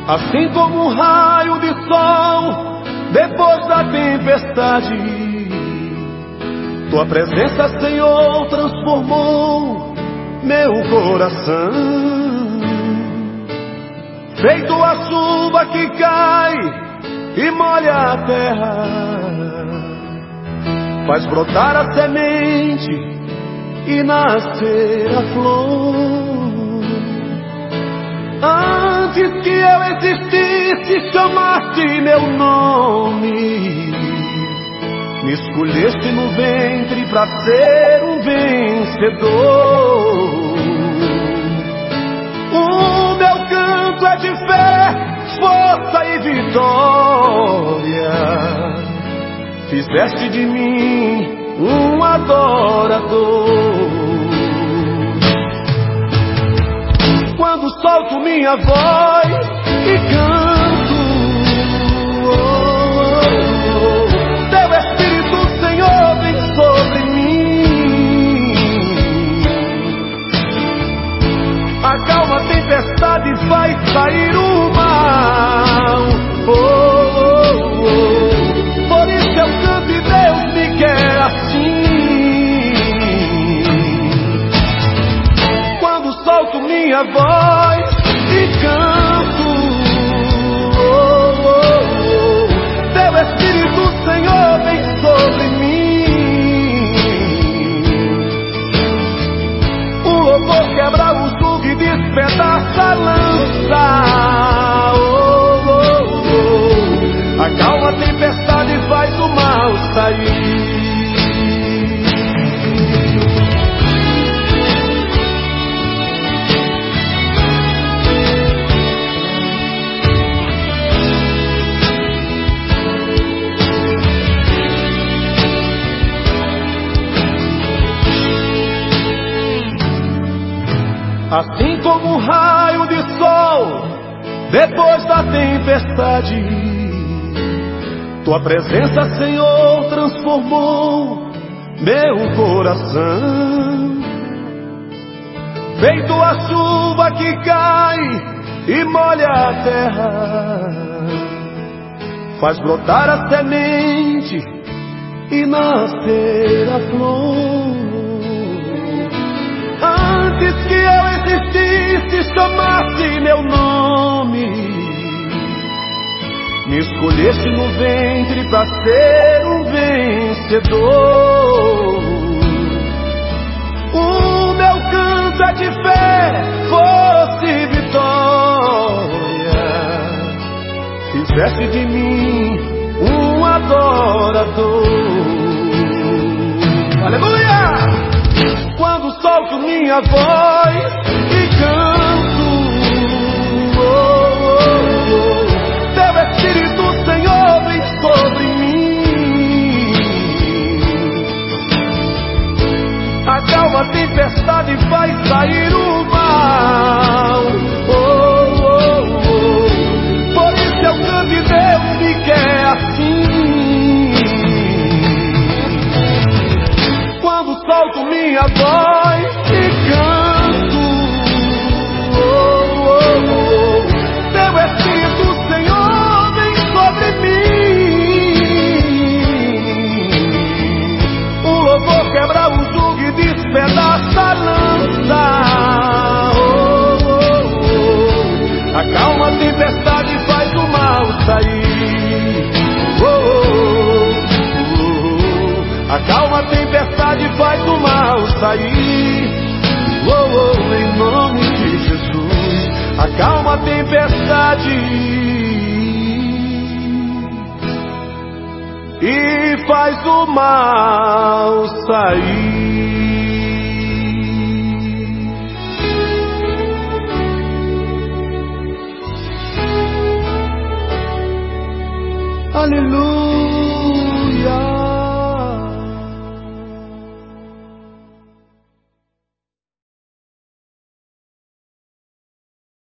Assim como um raio de sol depois da tempestade, tua presença, Senhor, transformou meu coração. Feito a chuva que cai e molha a terra, faz brotar a semente e nascer a flor. Antes que eu existisse, chamaste meu nome, me escolheste no ventre pra ser um vencedor. O meu canto é de fé, força e vitória. Fizeste de mim um adorador. Quando solto minha voz e canto, teu Espírito, Senhor, vem sobre mim. Acalma a tempestade e faz sair o mal. Por isso eu canto e Deus me quer assim. Quando solto minha voz e canto, teu Espírito, Senhor, vem sobre mim. O louvor quebra o jugo e despedaça a lança. Acalma a tempestade e faz o mal sair. Assim como um raio de sol depois da tempestade, tua presença, Senhor, transformou meu coração. Feito a chuva que cai e molha a terra, faz brotar a semente e nascer a flor. Antes que eu existisse, chamaste meu nome, me escolheste no ventre pra ser um vencedor. O meu canto é de fé, força e vitória. Fizeste de mim um adorador. Aleluia! Quando solto minha voz e canto, teu Espírito, Senhor, vem sobre mim. Acalma a tempestade e faz sair o mal. Por isso eu canto e Deus me quer assim. Quando solto minha voz e canto, teu Espírito, Senhor, vem sobre mim. O louvor quebra o jugo e despedaça a lança. Acalma a tempestade e faz o mal sair. Acalma a tempestade e faz o mal sair. Em nome de Jesus. Acalma a tempestade e faz o mal sair. Aleluia.